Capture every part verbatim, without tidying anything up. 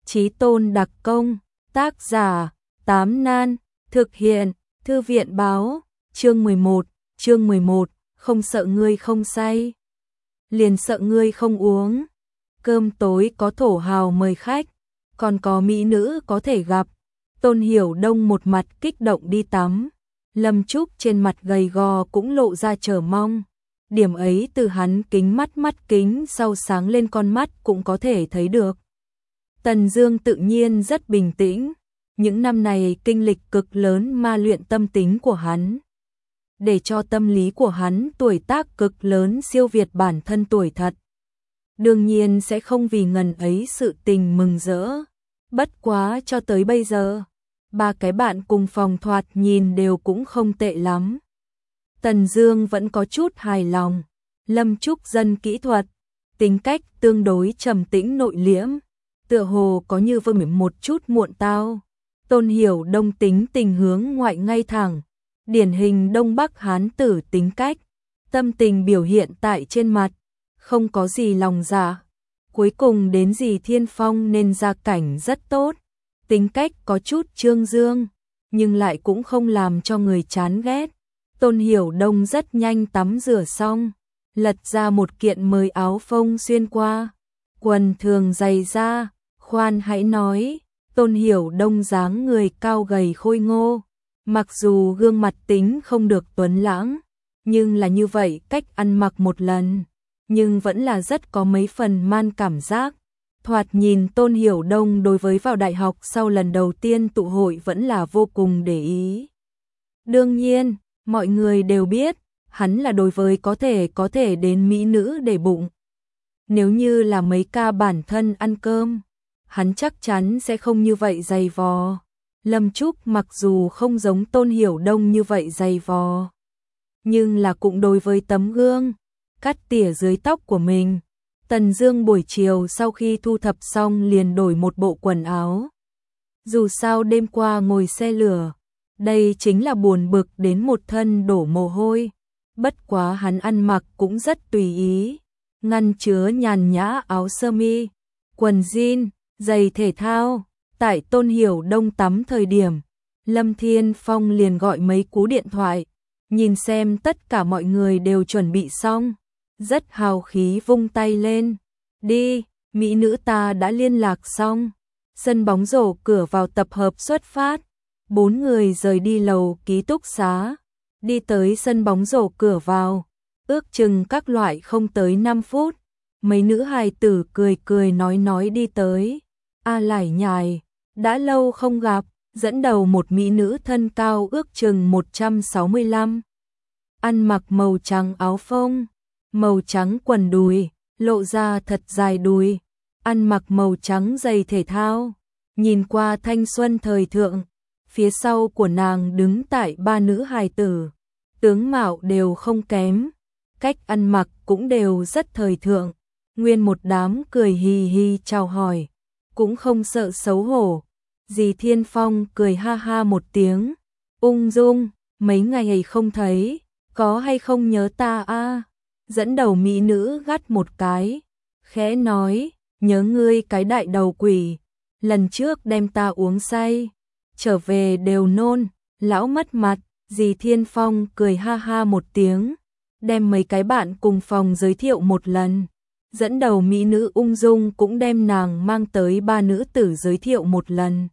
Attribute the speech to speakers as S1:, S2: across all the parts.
S1: Chí tôn đặc công, tác giả, Tám Nan, thực hiện, Thư viện báo, chương mười một, chương mười một, không sợ ngươi không say, liền sợ ngươi không uống. Cơm tối có thổ hào mời khách, còn có mỹ nữ có thể gặp. Tôn Hiểu Đông một mặt kích động đi tắm, Lâm Trúc trên mặt gầy gò cũng lộ ra chờ mong. Điểm ấy từ hắn kính mắt mắt kính sau sáng lên con mắt cũng có thể thấy được. Tần Dương tự nhiên rất bình tĩnh, những năm này kinh lịch cực lớn ma luyện tâm tính của hắn, để cho tâm lý của hắn tuổi tác cực lớn siêu việt bản thân tuổi thật. Đương nhiên sẽ không vì ngần ấy sự tình mừng rỡ. Bất quá cho tới bây giờ, ba cái bạn cùng phòng thoạt nhìn đều cũng không tệ lắm. Tần Dương vẫn có chút hài lòng. Lâm Trúc dân kỹ thuật, tính cách tương đối trầm tĩnh nội liễm, tựa hồ có như vương một chút muộn tao. Tôn Hiểu Đông tính tình hướng ngoại ngay thẳng, điển hình Đông Bắc Hán tử tính cách, tâm tình biểu hiện tại trên mặt, không có gì lòng dạ. Cuối cùng đến Dì Thiên Phong nên gia cảnh rất tốt, tính cách có chút trương dương, nhưng lại cũng không làm cho người chán ghét. Tôn Hiểu Đông rất nhanh tắm rửa xong, lật ra một kiện mới áo phông xuyên qua, quần thường dày da, khoan hãy nói, Tôn Hiểu Đông dáng người cao gầy khôi ngô, mặc dù gương mặt tính không được tuấn lãng, nhưng là như vậy cách ăn mặc một lần, nhưng vẫn là rất có mấy phần man cảm giác. Thoạt nhìn Tôn Hiểu Đông đối với vào đại học sau lần đầu tiên tụ hội vẫn là vô cùng để ý. Đương nhiên, mọi người đều biết, hắn là đối với có thể có thể đến mỹ nữ để bụng. Nếu như là mấy ca bản thân ăn cơm, hắn chắc chắn sẽ không như vậy dày vò. Lâm Trúc mặc dù không giống Tôn Hiểu Đông như vậy dày vò, nhưng là cũng đối với tấm gương, cắt tỉa dưới tóc của mình. Tần Dương buổi chiều sau khi thu thập xong liền đổi một bộ quần áo. Dù sao đêm qua ngồi xe lửa, đây chính là buồn bực đến một thân đổ mồ hôi. Bất quá hắn ăn mặc cũng rất tùy ý, ngăn chứa nhàn nhã áo sơ mi, quần jean, giày thể thao. Tại Tôn Hiểu Đông tắm thời điểm, Lâm Thiên Phong liền gọi mấy cú điện thoại, nhìn xem tất cả mọi người đều chuẩn bị xong, rất hào khí vung tay lên. Đi, mỹ nữ ta đã liên lạc xong. Sân bóng rổ cửa vào tập hợp xuất phát. Bốn người rời đi lầu ký túc xá, đi tới sân bóng rổ cửa vào, ước chừng các loại không tới năm phút. Mấy nữ hài tử cười cười nói nói đi tới. A lải nhải, đã lâu không gặp, dẫn đầu một mỹ nữ thân cao ước chừng một trăm sáu mươi lăm. Ăn mặc màu trắng áo phông, màu trắng quần đùi, lộ ra thật dài đùi, ăn mặc màu trắng giày thể thao, nhìn qua thanh xuân thời thượng. Phía sau của nàng đứng tại ba nữ hài tử, tướng mạo đều không kém, cách ăn mặc cũng đều rất thời thượng. Nguyên một đám cười hì hì chào hỏi, cũng không sợ xấu hổ. Dì Thiên Phong cười ha ha một tiếng, ung dung, mấy ngày không thấy, có hay không nhớ ta a? Dẫn đầu mỹ nữ gắt một cái, khẽ nói, nhớ ngươi cái đại đầu quỷ, lần trước đem ta uống say, trở về đều nôn, lão mất mặt. Dì Thiên Phong cười ha ha một tiếng, đem mấy cái bạn cùng phòng giới thiệu một lần. Dẫn đầu mỹ nữ ung dung cũng đem nàng mang tới ba nữ tử giới thiệu một lần.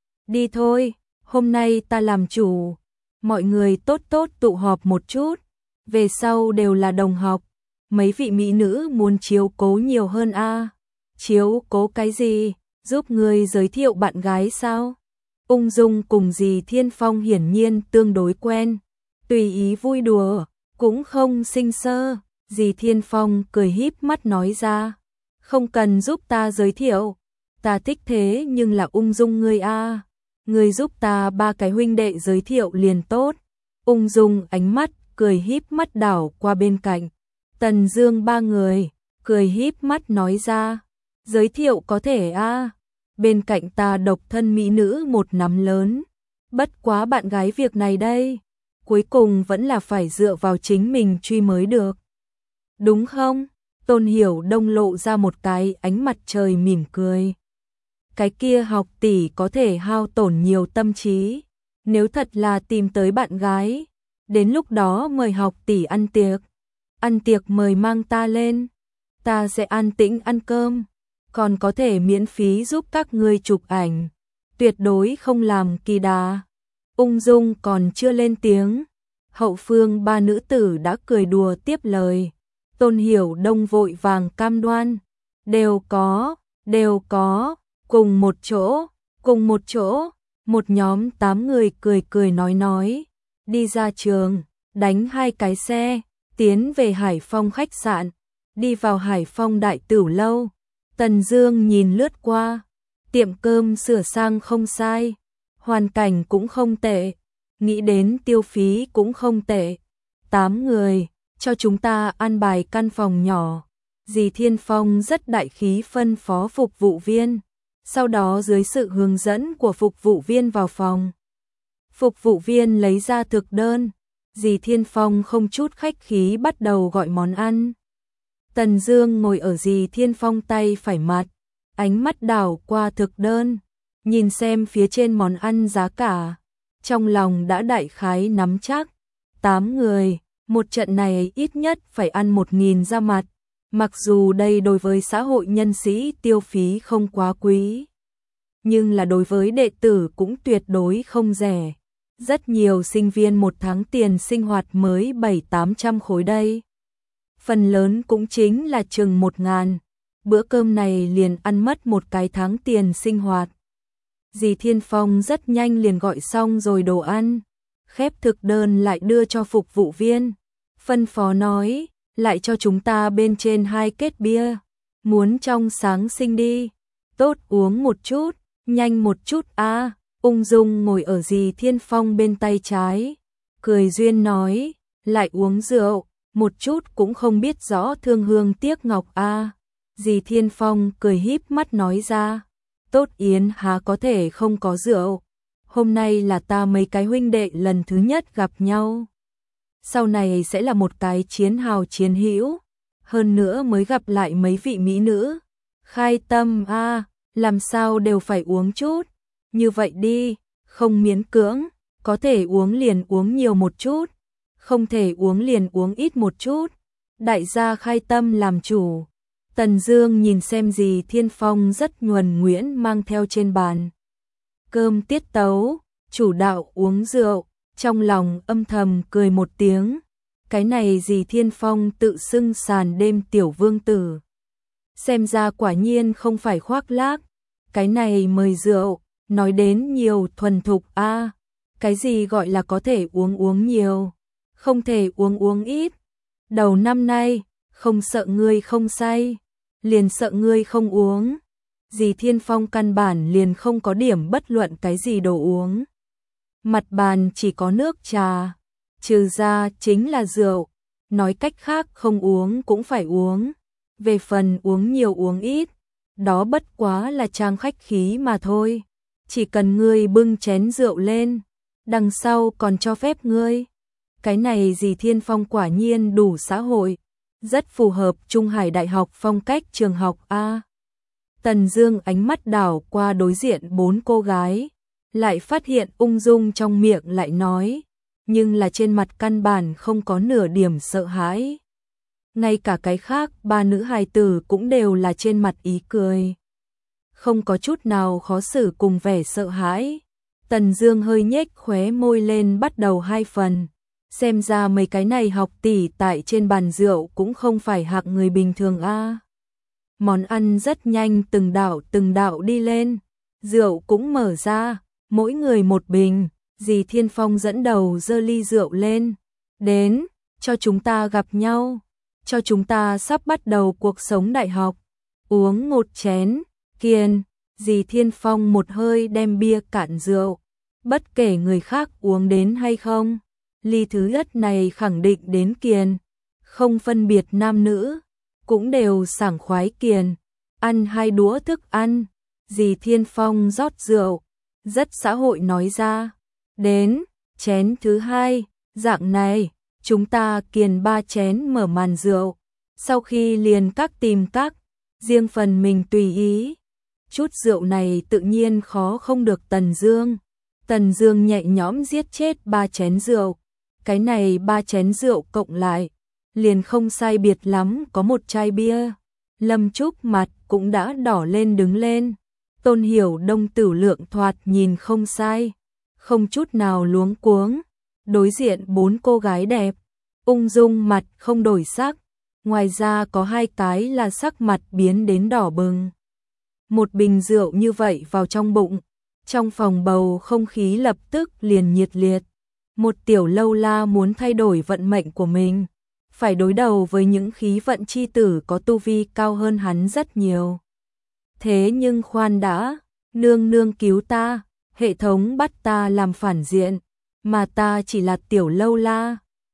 S1: Đi thôi, hôm nay ta làm chủ, mọi người tốt tốt tụ họp một chút, về sau đều là đồng học. Mấy vị mỹ nữ muốn chiếu cố nhiều hơn a? À? Chiếu cố cái gì? Giúp người giới thiệu bạn gái sao? Ung dung cùng dì Thiên Phong hiển nhiên tương đối quen, tùy ý vui đùa, cũng không sinh sơ. Dì Thiên Phong cười híp mắt nói ra, không cần giúp ta giới thiệu, ta thích thế nhưng là ung dung ngươi a, à. Ngươi giúp ta ba cái huynh đệ giới thiệu liền tốt. Ung dung ánh mắt cười híp mắt đảo qua bên cạnh Tần Dương ba người, cười híp mắt nói ra, giới thiệu có thể a, à. Bên cạnh ta độc thân mỹ nữ một nắm lớn, bất quá bạn gái việc này đây, cuối cùng vẫn là phải dựa vào chính mình truy mới được. Đúng không? Tôn Hiểu Đông lộ ra một cái ánh mặt trời mỉm cười. cái kia học tỷ có thể hao tổn nhiều tâm trí. Nếu thật là tìm tới bạn gái, đến lúc đó mời học tỷ ăn tiệc. Ăn tiệc mời mang ta lên, ta sẽ an tĩnh ăn cơm, còn có thể miễn phí giúp các ngươi chụp ảnh, tuyệt đối không làm kỳ đà. Ung Dung còn chưa lên tiếng, hậu phương ba nữ tử đã cười đùa tiếp lời. Tôn Hiểu Đông vội vàng cam đoan, đều có, đều có, cùng một chỗ, cùng một chỗ. Một nhóm tám người cười cười nói nói, đi ra trường, đánh hai cái xe, tiến về Hải Phong khách sạn, đi vào Hải Phong đại tửu lâu. Tần Dương nhìn lướt qua, tiệm cơm sửa sang không sai, hoàn cảnh cũng không tệ, nghĩ đến tiêu phí cũng không tệ. Tám người, cho chúng ta ăn bài căn phòng nhỏ. Dì Thiên Phong rất đại khí phân phó phục vụ viên, sau đó dưới sự hướng dẫn của phục vụ viên vào phòng. Phục vụ viên lấy ra thực đơn, dì Thiên Phong không chút khách khí bắt đầu gọi món ăn. Tần Dương ngồi ở dì Thiên Phong tay phải mặt, ánh mắt đảo qua thực đơn, nhìn xem phía trên món ăn giá cả, trong lòng đã đại khái nắm chắc. Tám người, một trận này ít nhất phải ăn một nghìn ra mặt. Mặc dù đây đối với xã hội nhân sĩ tiêu phí không quá quý, nhưng là đối với đệ tử cũng tuyệt đối không rẻ. Rất nhiều sinh viên một tháng tiền sinh hoạt mới bảy tám trăm khối đây. Phần lớn cũng chính là chừng một ngàn. Bữa cơm này liền ăn mất một cái tháng tiền sinh hoạt. Dì Thiên Phong rất nhanh liền gọi xong rồi đồ ăn, khép thực đơn lại đưa cho phục vụ viên. Phân phó nói, lại cho chúng ta bên trên hai kết bia, muốn trong sáng sinh đi, tốt uống một chút, nhanh một chút a. À. Ung Dung ngồi ở dì Thiên Phong bên tay trái, cười duyên nói, lại uống rượu, một chút cũng không biết rõ thương hương tiếc ngọc a. À. Dì Thiên Phong cười híp mắt nói ra, tốt yến há có thể không có rượu, hôm nay là ta mấy cái huynh đệ lần thứ nhất gặp nhau. Sau này sẽ là một cái chiến hào chiến hữu, hơn nữa mới gặp lại mấy vị mỹ nữ. Khai tâm a, à, làm sao đều phải uống chút. Như vậy đi, không miễn cưỡng, có thể uống liền uống nhiều một chút, không thể uống liền uống ít một chút. Đại gia khai tâm làm chủ. Tần Dương nhìn xem dì Thiên Phong rất nhuần nhuyễn mang theo trên bàn cơm tiết tấu, chủ đạo uống rượu, trong lòng âm thầm cười một tiếng. Cái này dì Thiên Phong tự xưng sàn đêm tiểu vương tử, xem ra quả nhiên không phải khoác lác. Cái này mời rượu, nói đến nhiều thuần thục a. À, cái gì gọi là có thể uống uống nhiều, không thể uống uống ít. Đầu năm nay, không sợ ngươi không say, liền sợ ngươi không uống. Dì Thiên Phong căn bản liền không có điểm bất luận cái gì đồ uống. Mặt bàn chỉ có nước trà, trừ ra chính là rượu, nói cách khác không uống cũng phải uống. Về phần uống nhiều uống ít, đó bất quá là trang khách khí mà thôi. Chỉ cần ngươi bưng chén rượu lên, đằng sau còn cho phép ngươi. Cái này dì Thiên Phong quả nhiên đủ xã hội, rất phù hợp Trung Hải Đại học phong cách trường học a. Tần Dương ánh mắt đảo qua đối diện bốn cô gái, lại phát hiện Ung Dung trong miệng lại nói, nhưng là trên mặt căn bản không có nửa điểm sợ hãi. Ngay cả cái khác ba nữ hài tử cũng đều là trên mặt ý cười, không có chút nào khó xử cùng vẻ sợ hãi. Tần Dương hơi nhếch khóe môi lên bắt đầu hai phần, xem ra mấy cái này học tỷ tại trên bàn rượu cũng không phải hạng người bình thường a. À. Món ăn rất nhanh từng đạo từng đạo đi lên, rượu cũng mở ra, mỗi người một bình. Dì Thiên Phong dẫn đầu giơ ly rượu lên, đến, cho chúng ta gặp nhau, cho chúng ta sắp bắt đầu cuộc sống đại học, uống một chén. Kiên, dì Thiên Phong một hơi đem bia cạn rượu, bất kể người khác uống đến hay không, ly thứ nhất này khẳng định đến kiền, không phân biệt nam nữ, cũng đều sảng khoái kiền. Ăn hai đũa thức ăn, dì Thiên Phong rót rượu, rất xã hội nói ra, đến, chén thứ hai, dạng này, chúng ta kiền ba chén mở màn rượu, sau khi liền các tìm các, riêng phần mình tùy ý. chút rượu này tự nhiên khó không được Tần Dương. Tần Dương nhẹ nhõm giết chết ba chén rượu. Cái này ba chén rượu cộng lại, liền không sai biệt lắm có một chai bia. Lâm Trúc mặt cũng đã đỏ lên đứng lên. Tôn Hiểu Đông tử lượng thoạt nhìn không sai, không chút nào luống cuống. Đối diện bốn cô gái đẹp, ung dung mặt không đổi sắc. Ngoài ra có hai cái là sắc mặt biến đến đỏ bừng. Một bình rượu như vậy vào trong bụng, trong phòng bầu không khí lập tức liền nhiệt liệt. Một tiểu lâu la muốn thay đổi vận mệnh của mình, phải đối đầu với những khí vận chi tử có tu vi cao hơn hắn rất nhiều. Thế nhưng khoan đã, nương nương cứu ta, hệ thống bắt ta làm phản diện, mà ta chỉ là tiểu lâu la,